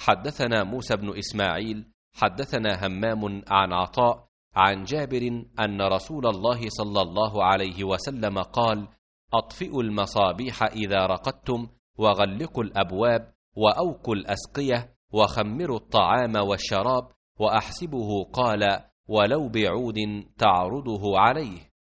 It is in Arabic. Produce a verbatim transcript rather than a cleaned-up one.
حدثنا موسى بن إسماعيل حدثنا همام عن عطاء عن جابر أن رسول الله صلى الله عليه وسلم قال: أطفئوا المصابيح إذا رقدتم، وغلقوا الأبواب، وأوكوا الأسقية، وخمروا الطعام والشراب. وأحسبه قال: ولو بعود تعرضه عليه.